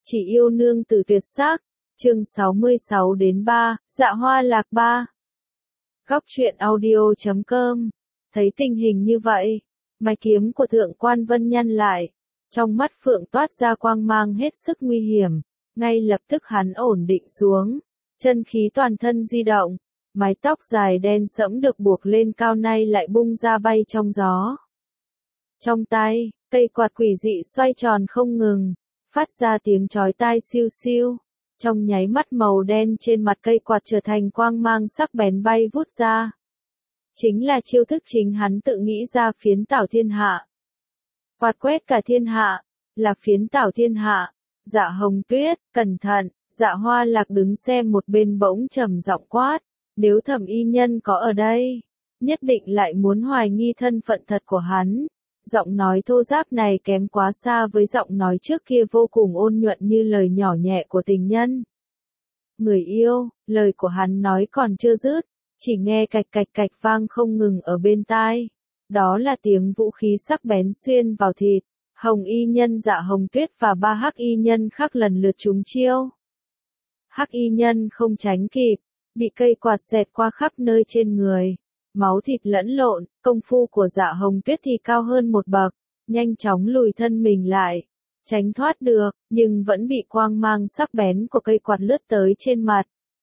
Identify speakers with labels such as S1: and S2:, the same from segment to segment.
S1: Chỉ yêu nương tử tuyệt sắc, chương 66-3, Dạ Hoa Lạc 3. Góc truyện audio.com. Thấy tình hình như vậy, mày kiếm của Thượng Quan Vân nhăn lại, trong mắt Phượng toát ra quang mang hết sức nguy hiểm, ngay lập tức hắn ổn định xuống, chân khí toàn thân di động, mái tóc dài đen sẫm được buộc lên cao nay lại bung ra bay trong gió. Trong tay, cây quạt quỷ dị xoay tròn không ngừng, phát ra tiếng chói tai siêu siêu. Trong nháy mắt màu đen trên mặt cây quạt trở thành quang mang sắc bén bay vút ra. Chính là chiêu thức chính hắn tự nghĩ ra phiến tảo thiên hạ. Quạt quét cả thiên hạ, là phiến tảo thiên hạ. Dạ Hồng Tuyết, cẩn thận, Dạ Hoa Lạc đứng xem một bên bỗng trầm giọng quát. Nếu Thẩm Y Nhân có ở đây, nhất định lại muốn hoài nghi thân phận thật của hắn. Giọng nói thô ráp này kém quá xa với giọng nói trước kia vô cùng ôn nhuận như lời nhỏ nhẹ của tình nhân. Người yêu, lời của hắn nói còn chưa dứt, chỉ nghe cạch cạch cạch vang không ngừng ở bên tai. Đó là tiếng vũ khí sắc bén xuyên vào thịt. Hồng Y Nhân, Dạ Hồng Tuyết và ba Hắc Y Nhân khác lần lượt trúng chiêu. Hắc Y Nhân không tránh kịp, bị cây quạt xẹt qua khắp nơi trên người. Máu thịt lẫn lộn, công phu của Dạ Hồng Tuyết thì cao hơn một bậc, nhanh chóng lùi thân mình lại, tránh thoát được, nhưng vẫn bị quang mang sắc bén của cây quạt lướt tới trên mặt.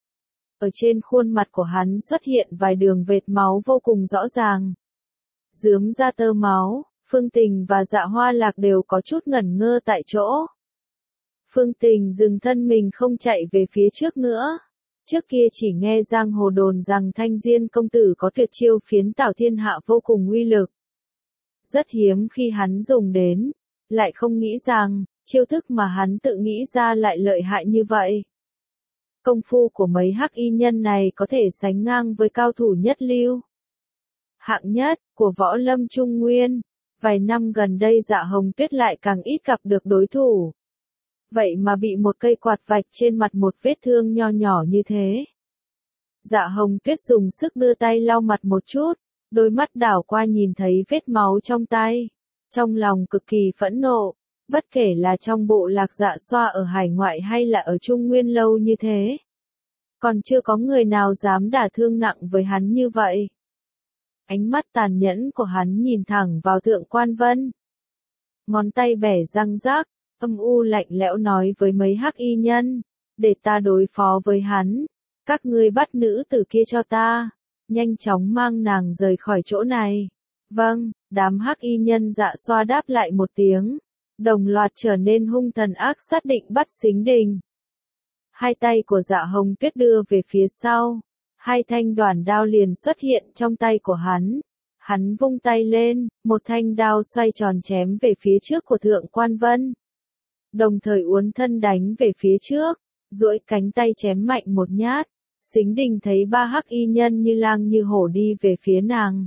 S1: Ở trên khuôn mặt của hắn xuất hiện vài đường vệt máu vô cùng rõ ràng. Rướm ra tơ máu, Phương Tình và Dạ Hoa Lạc đều có chút ngẩn ngơ tại chỗ. Phương Tình dừng thân mình không chạy về phía trước nữa. Trước kia chỉ nghe giang hồ đồn rằng Thanh Diên công tử có tuyệt chiêu phiến tảo thiên hạ vô cùng uy lực. Rất hiếm khi hắn dùng đến, lại không nghĩ rằng, chiêu thức mà hắn tự nghĩ ra lại lợi hại như vậy. Công phu của mấy Hắc Y Nhân này có thể sánh ngang với cao thủ nhất lưu. Hạng nhất, của võ lâm Trung Nguyên, vài năm gần đây Dạ Hồng Tuyết lại càng ít gặp được đối thủ. Vậy mà bị một cây quạt vạch trên mặt một vết thương nho nhỏ như thế. Dạ Hồng Tuyết dùng sức đưa tay lau mặt một chút, đôi mắt đảo qua nhìn thấy vết máu trong tay. Trong lòng cực kỳ phẫn nộ, bất kể là trong bộ lạc Dạ Xoa ở hải ngoại hay là ở Trung Nguyên lâu như thế. Còn chưa có người nào dám đả thương nặng với hắn như vậy. Ánh mắt tàn nhẫn của hắn nhìn thẳng vào Thượng Quan Vân. Ngón tay bẻ răng rác. Âm u lạnh lẽo nói với mấy Hắc Y Nhân, để ta đối phó với hắn, các ngươi bắt nữ tử kia cho ta, nhanh chóng mang nàng rời khỏi chỗ này. Vâng, đám Hắc Y Nhân Dạ Xoa đáp lại một tiếng, đồng loạt trở nên hung thần ác sát định bắt Sính Đình. Hai tay của Dạ Hồng Tuyết đưa về phía sau, hai thanh đoản đao liền xuất hiện trong tay của hắn. Hắn vung tay lên, một thanh đao xoay tròn chém về phía trước của Thượng Quan Vân. Đồng thời uốn thân đánh về phía trước, duỗi cánh tay chém mạnh một nhát. Sính Đình thấy ba Hắc Y Nhân như lang như hổ đi về phía nàng.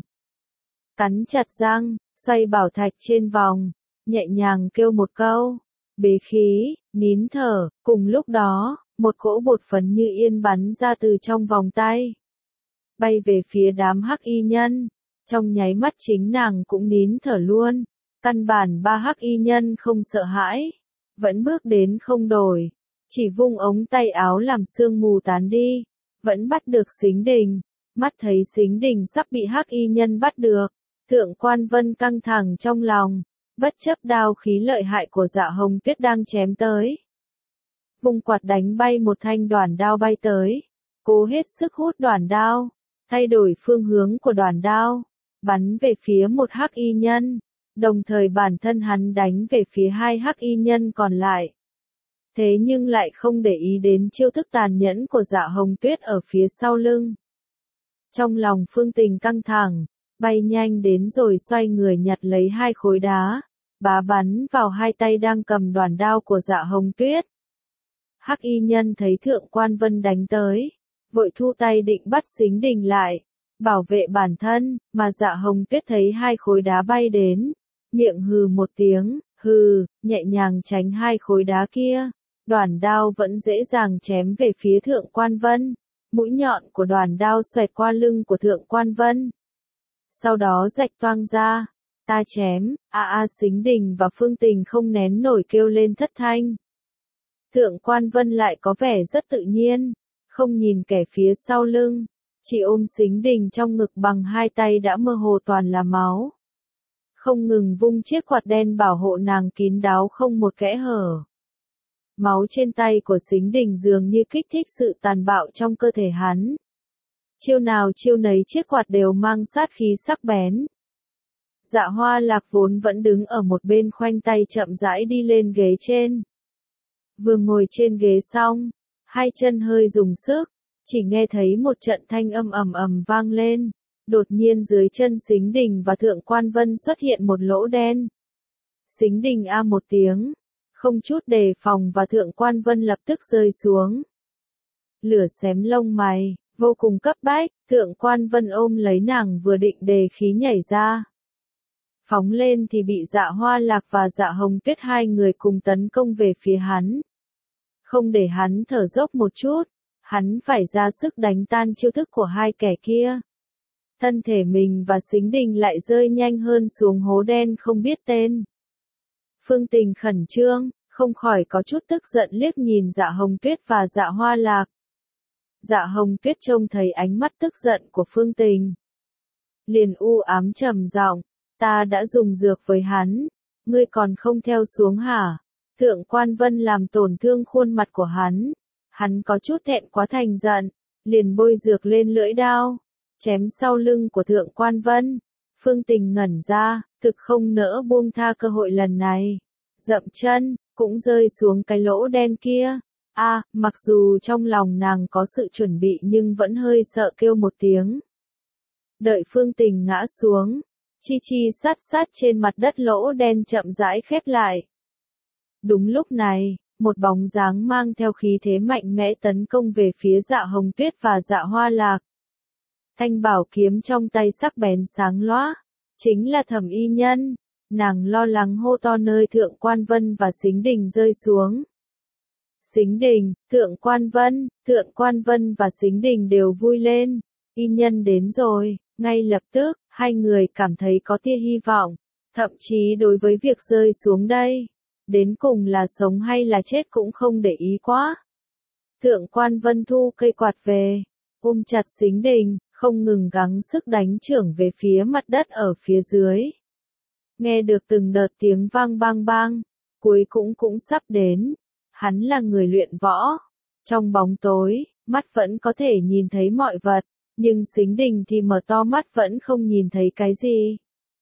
S1: Cắn chặt răng, xoay bảo thạch trên vòng, nhẹ nhàng kêu một câu, bế khí, nín thở, cùng lúc đó, một cỗ bột phấn như yên bắn ra từ trong vòng tay. Bay về phía đám Hắc Y Nhân, trong nháy mắt chính nàng cũng nín thở luôn, căn bản ba Hắc Y Nhân không sợ hãi. Vẫn bước đến không đổi, chỉ vung ống tay áo làm sương mù tán đi, vẫn bắt được Sính Đình, mắt thấy Sính Đình sắp bị Hắc Y Nhân bắt được, Thượng Quan Vân căng thẳng trong lòng, bất chấp đao khí lợi hại của Dạ Hồng Tuyết đang chém tới. Vung quạt đánh bay một thanh đoản đao bay tới, cố hết sức hút đoản đao, thay đổi phương hướng của đoản đao, bắn về phía một Hắc Y Nhân. Đồng thời bản thân hắn đánh về phía hai Hắc Y Nhân còn lại. Thế nhưng lại không để ý đến chiêu thức tàn nhẫn của Dạ Hồng Tuyết ở phía sau lưng. Trong lòng Phương Tình căng thẳng, bay nhanh đến rồi xoay người nhặt lấy hai khối đá, bá bắn vào hai tay đang cầm đoản đao của Dạ Hồng Tuyết. Hắc Y Nhân thấy Thượng Quan Vân đánh tới, vội thu tay định bắt Sính Đình lại, bảo vệ bản thân, mà Dạ Hồng Tuyết thấy hai khối đá bay đến. Miệng hừ một tiếng, hừ, nhẹ nhàng tránh hai khối đá kia. Đoản đao vẫn dễ dàng chém về phía Thượng Quan Vân. Mũi nhọn của đoản đao xoẹt qua lưng của Thượng Quan Vân. Sau đó rạch toang ra. Ta chém, Sính Đình và Phương Tình không nén nổi kêu lên thất thanh. Thượng Quan Vân lại có vẻ rất tự nhiên, không nhìn kẻ phía sau lưng, chỉ ôm Sính Đình trong ngực bằng hai tay đã mơ hồ toàn là máu. Không ngừng vung chiếc quạt đen bảo hộ nàng kín đáo không một kẽ hở. Máu trên tay của Sính Đình dường như kích thích sự tàn bạo trong cơ thể hắn. Chiêu nào chiêu nấy chiếc quạt đều mang sát khí sắc bén. Dạ Hoa Lạc vốn vẫn đứng ở một bên khoanh tay chậm rãi đi lên ghế trên. Vừa ngồi trên ghế xong, hai chân hơi dùng sức, chỉ nghe thấy một trận thanh âm ầm ầm vang lên. Đột nhiên dưới chân Sính Đình và Thượng Quan Vân xuất hiện một lỗ đen. Sính Đình a một tiếng, không chút đề phòng và Thượng Quan Vân lập tức rơi xuống. Lửa xém lông mày, vô cùng cấp bách, Thượng Quan Vân ôm lấy nàng vừa định đề khí nhảy ra. Phóng lên thì bị Dạ Hoa Lạc và Dạ Hồng Tuyết hai người cùng tấn công về phía hắn. Không để hắn thở dốc một chút, hắn phải ra sức đánh tan chiêu thức của hai kẻ kia. Thân thể mình và Sính Đình lại rơi nhanh hơn xuống hố đen không biết tên. Phương Tình khẩn trương, không khỏi có chút tức giận liếc nhìn Dạ Hồng Tuyết và Dạ Hoa Lạc. Dạ Hồng Tuyết trông thấy ánh mắt tức giận của Phương Tình, liền u ám trầm giọng, ta đã dùng dược với hắn, ngươi còn không theo xuống hả? Thượng Quan Vân làm tổn thương khuôn mặt của hắn có chút thẹn quá thành giận, liền bôi dược lên lưỡi đao, chém sau lưng của Thượng Quan Vân. Phương Tình ngẩn ra, thực không nỡ buông tha cơ hội lần này. Dậm chân, cũng rơi xuống cái lỗ đen kia. Mặc dù trong lòng nàng có sự chuẩn bị nhưng vẫn hơi sợ kêu một tiếng. Đợi Phương Tình ngã xuống, chi chi sát sát trên mặt đất lỗ đen chậm rãi khép lại. Đúng lúc này, một bóng dáng mang theo khí thế mạnh mẽ tấn công về phía Dạ Hồng Tuyết và Dạ Hoa Lạc. Thanh bảo kiếm trong tay sắc bén sáng loá, chính là Thẩm Y Nhân. Nàng lo lắng hô to nơi Thượng Quan Vân và Sính Đình rơi xuống. Sính Đình, Thượng Quan Vân và Sính Đình đều vui lên. Y Nhân đến rồi, ngay lập tức, hai người cảm thấy có tia hy vọng. Thậm chí đối với việc rơi xuống đây, đến cùng là sống hay là chết cũng không để ý quá. Thượng Quan Vân thu cây quạt về, ôm chặt Sính Đình, không ngừng gắng sức đánh chưởng về phía mặt đất ở phía dưới. Nghe được từng đợt tiếng vang bang bang, cuối cũng sắp đến. Hắn là người luyện võ. Trong bóng tối, mắt vẫn có thể nhìn thấy mọi vật, nhưng Sính Đình thì mở to mắt vẫn không nhìn thấy cái gì.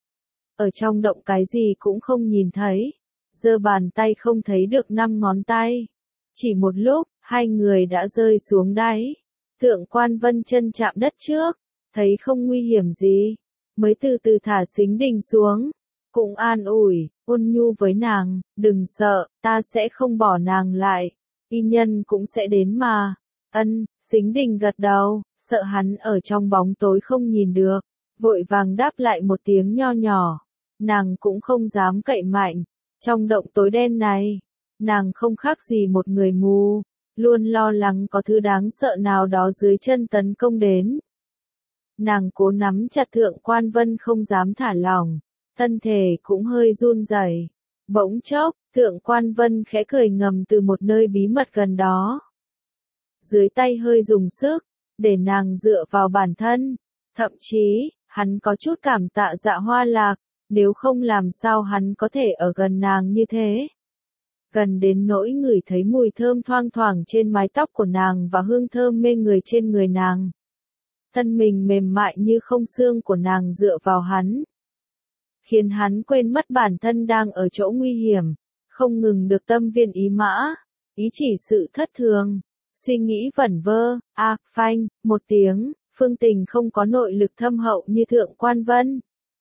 S1: Ở trong động cái gì cũng không nhìn thấy. Giơ bàn tay không thấy được 5 ngón tay. Chỉ một lúc, hai người đã rơi xuống đáy. Thượng Quan Vân chân chạm đất trước, thấy không nguy hiểm gì, mới từ từ thả Sính Đình xuống. Cũng an ủi, ôn nhu với nàng, đừng sợ, ta sẽ không bỏ nàng lại. Y Nhân cũng sẽ đến mà. Sính Đình gật đầu, sợ hắn ở trong bóng tối không nhìn được, vội vàng đáp lại một tiếng nho nhỏ. Nàng cũng không dám cậy mạnh. Trong động tối đen này, nàng không khác gì một người mù, luôn lo lắng có thứ đáng sợ nào đó dưới chân tấn công đến. Nàng cố nắm chặt Thượng Quan Vân không dám thả lỏng, thân thể cũng hơi run rẩy. Bỗng chốc, Thượng Quan Vân khẽ cười ngầm từ một nơi bí mật gần đó. Dưới tay hơi dùng sức, để nàng dựa vào bản thân. Thậm chí, hắn có chút cảm tạ Dạ Hoa Lạc, nếu không làm sao hắn có thể ở gần nàng như thế. Gần đến nỗi ngửi thấy mùi thơm thoang thoảng trên mái tóc của nàng và hương thơm mê người trên người nàng. Thân mình mềm mại như không xương của nàng dựa vào hắn, khiến hắn quên mất bản thân đang ở chỗ nguy hiểm, không ngừng được tâm viên ý mã, ý chỉ sự thất thường, suy nghĩ vẩn vơ. Phanh, một tiếng, Phương Tình không có nội lực thâm hậu như Thượng Quan Vân.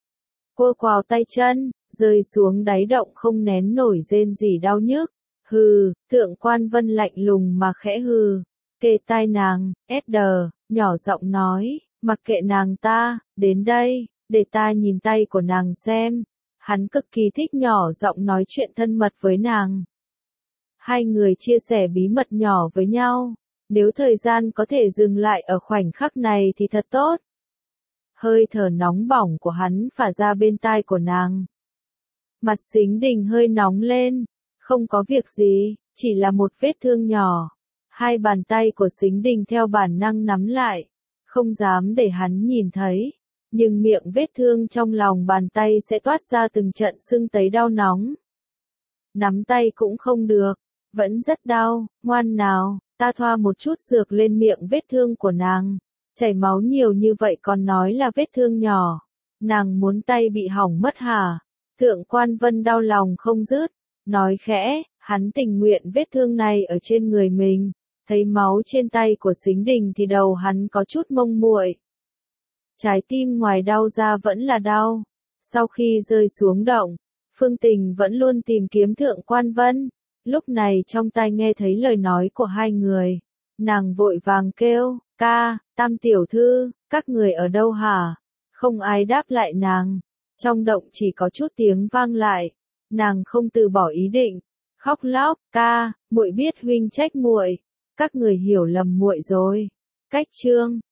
S1: Cô quào tay chân, rơi xuống đáy động không nén nổi rên rỉ đau nhức. Hừ, Thượng Quan Vân lạnh lùng mà khẽ hừ, kề tai nàng, nhỏ giọng nói, mặc kệ nàng ta, đến đây, để ta nhìn tay của nàng xem. Hắn cực kỳ thích nhỏ giọng nói chuyện thân mật với nàng. Hai người chia sẻ bí mật nhỏ với nhau, nếu thời gian có thể dừng lại ở khoảnh khắc này thì thật tốt. Hơi thở nóng bỏng của hắn phả ra bên tai của nàng. Mặt Sính Đình hơi nóng lên, không có việc gì, chỉ là một vết thương nhỏ. Hai bàn tay của Sính Đình theo bản năng nắm lại, không dám để hắn nhìn thấy, nhưng miệng vết thương trong lòng bàn tay sẽ toát ra từng trận sưng tấy đau nóng. Nắm tay cũng không được, vẫn rất đau, ngoan nào, ta thoa một chút dược lên miệng vết thương của nàng. Chảy máu nhiều như vậy còn nói là vết thương nhỏ. Nàng muốn tay bị hỏng mất hả? Thượng Quan Vân đau lòng không dứt, nói khẽ, hắn tình nguyện vết thương này ở trên người mình. Thấy máu trên tay của Sính Đình thì đầu hắn có chút mông muội. Trái tim ngoài đau ra vẫn là đau. Sau khi rơi xuống động, Phương Tình vẫn luôn tìm kiếm Thượng Quan Vân. Lúc này trong tai nghe thấy lời nói của hai người. Nàng vội vàng kêu, ca, Tam tiểu thư, các người ở đâu hả? Không ai đáp lại nàng. Trong động chỉ có chút tiếng vang lại. Nàng không từ bỏ ý định. Khóc lóc, ca, muội biết huynh trách muội. Các người hiểu lầm muội rồi. Cách chương